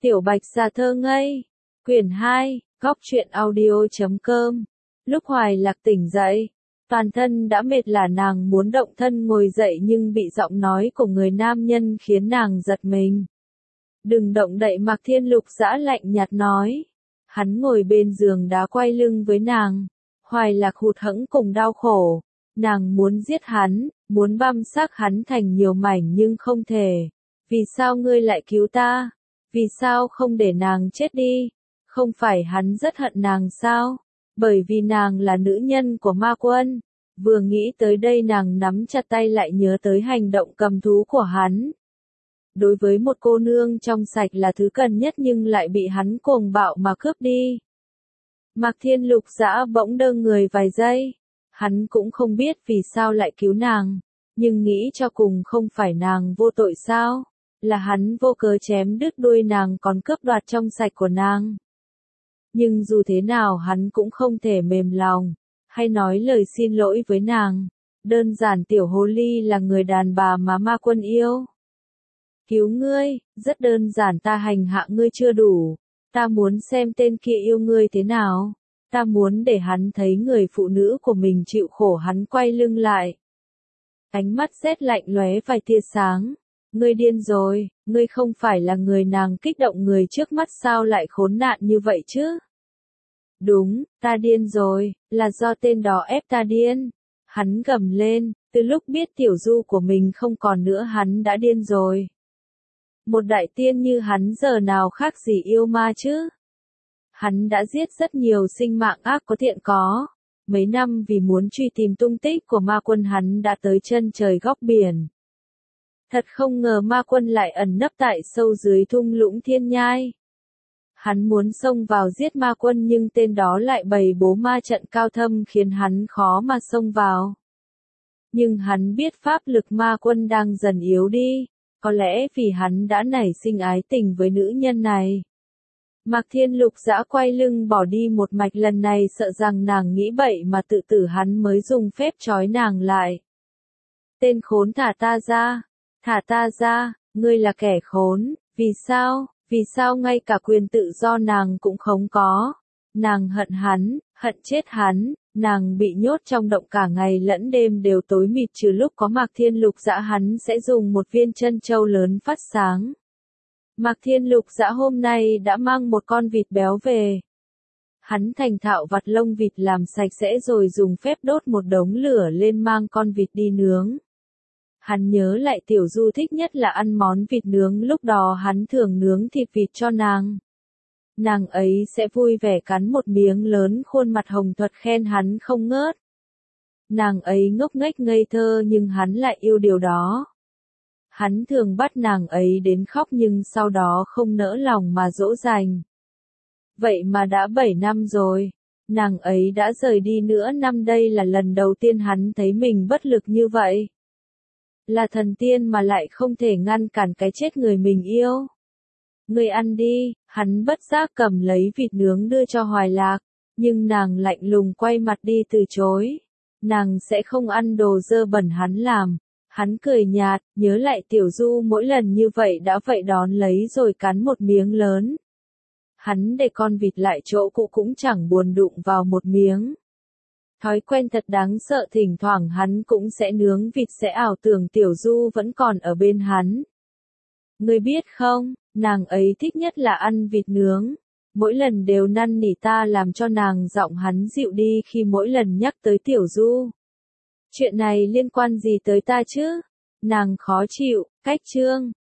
Tiểu Bạch Gia Thơ Ngây, quyển 2, góc truyện audio.com. Lúc Hoài Lạc tỉnh dậy, toàn thân đã mệt lả, nàng muốn động thân ngồi dậy nhưng bị giọng nói của người nam nhân khiến nàng giật mình. Đừng động đậy, Mạc Thiên Lục Dã lạnh nhạt nói. Hắn ngồi bên giường đá quay lưng với nàng. Hoài Lạc hụt hẫng cùng đau khổ. Nàng muốn giết hắn, muốn băm xác hắn thành nhiều mảnh nhưng không thể. Vì sao ngươi lại cứu ta? Vì sao không để nàng chết đi? Không phải hắn rất hận nàng sao? Bởi vì nàng là nữ nhân của ma quân. Vừa nghĩ tới đây nàng nắm chặt tay, lại nhớ tới hành động cầm thú của hắn. Đối với một cô nương trong sạch là thứ cần nhất nhưng lại bị hắn cuồng bạo mà cướp đi. Mạc Thiên Lục Dã bỗng đơ người vài giây. Hắn cũng không biết vì sao lại cứu nàng, nhưng nghĩ cho cùng không phải nàng vô tội sao? Là hắn vô cớ chém đứt đuôi nàng còn cướp đoạt trong sạch của nàng. Nhưng dù thế nào hắn cũng không thể mềm lòng, hay nói lời xin lỗi với nàng. Đơn giản tiểu hồ ly là người đàn bà mà ma quân yêu. Cứu ngươi, rất đơn giản, ta hành hạ ngươi chưa đủ. Ta muốn xem tên kia yêu ngươi thế nào. Ta muốn để hắn thấy người phụ nữ của mình chịu khổ. Hắn quay lưng lại. Ánh mắt rét lạnh lóe vài tia sáng. Ngươi điên rồi, ngươi không phải là người. Nàng kích động, người trước mắt sao lại khốn nạn như vậy chứ? Đúng, ta điên rồi, là do tên đó ép ta điên. Hắn gầm lên, từ lúc biết tiểu du của mình không còn nữa hắn đã điên rồi. Một đại tiên như hắn giờ nào khác gì yêu ma chứ? Hắn đã giết rất nhiều sinh mạng ác có thiện có. Mấy năm vì muốn truy tìm tung tích của ma quân hắn đã tới chân trời góc biển. Thật không ngờ ma quân lại ẩn nấp tại sâu dưới thung lũng thiên nhai. Hắn muốn xông vào giết ma quân nhưng tên đó lại bày bố ma trận cao thâm khiến hắn khó mà xông vào. Nhưng hắn biết pháp lực ma quân đang dần yếu đi, có lẽ vì hắn đã nảy sinh ái tình với nữ nhân này. Mạc Thiên Lục Dã quay lưng bỏ đi một mạch, lần này sợ rằng nàng nghĩ bậy mà tự tử, hắn mới dùng phép trói nàng lại. Tên khốn, thả ta ra! Thả ta ra, ngươi là kẻ khốn, vì sao? Vì sao ngay cả quyền tự do nàng cũng không có? Nàng hận hắn, hận chết hắn, nàng bị nhốt trong động cả ngày lẫn đêm đều tối mịt, trừ lúc có Mạc Thiên Lục Dã hắn sẽ dùng một viên chân châu lớn phát sáng. Mạc Thiên Lục Dã hôm nay đã mang một con vịt béo về. Hắn thành thạo vặt lông vịt làm sạch sẽ rồi dùng phép đốt một đống lửa lên mang con vịt đi nướng. Hắn nhớ lại tiểu du thích nhất là ăn món vịt nướng, lúc đó hắn thường nướng thịt vịt cho nàng. Nàng ấy sẽ vui vẻ cắn một miếng lớn, khuôn mặt hồng thuật khen hắn không ngớt. Nàng ấy ngốc nghếch ngây thơ nhưng hắn lại yêu điều đó. Hắn thường bắt nàng ấy đến khóc nhưng sau đó không nỡ lòng mà dỗ dành. Vậy mà đã 7 năm rồi, nàng ấy đã rời đi nữa năm, đây là lần đầu tiên hắn thấy mình bất lực như vậy. Là thần tiên mà lại không thể ngăn cản cái chết người mình yêu. Ngươi ăn đi, hắn bất giác cầm lấy vịt nướng đưa cho Hoài Lạc, nhưng nàng lạnh lùng quay mặt đi từ chối. Nàng sẽ không ăn đồ dơ bẩn hắn làm. Hắn cười nhạt, nhớ lại tiểu du mỗi lần như vậy đã vậy đón lấy rồi cắn một miếng lớn. Hắn để con vịt lại chỗ cũ cũng chẳng buồn đụng vào một miếng. Thói quen thật đáng sợ, thỉnh thoảng hắn cũng sẽ nướng vịt, sẽ ảo tưởng tiểu du vẫn còn ở bên hắn. Ngươi biết không, nàng ấy thích nhất là ăn vịt nướng. Mỗi lần đều năn nỉ ta làm cho nàng. Giọng hắn dịu đi khi mỗi lần nhắc tới tiểu du. Chuyện này liên quan gì tới ta chứ? Nàng khó chịu, cách chương.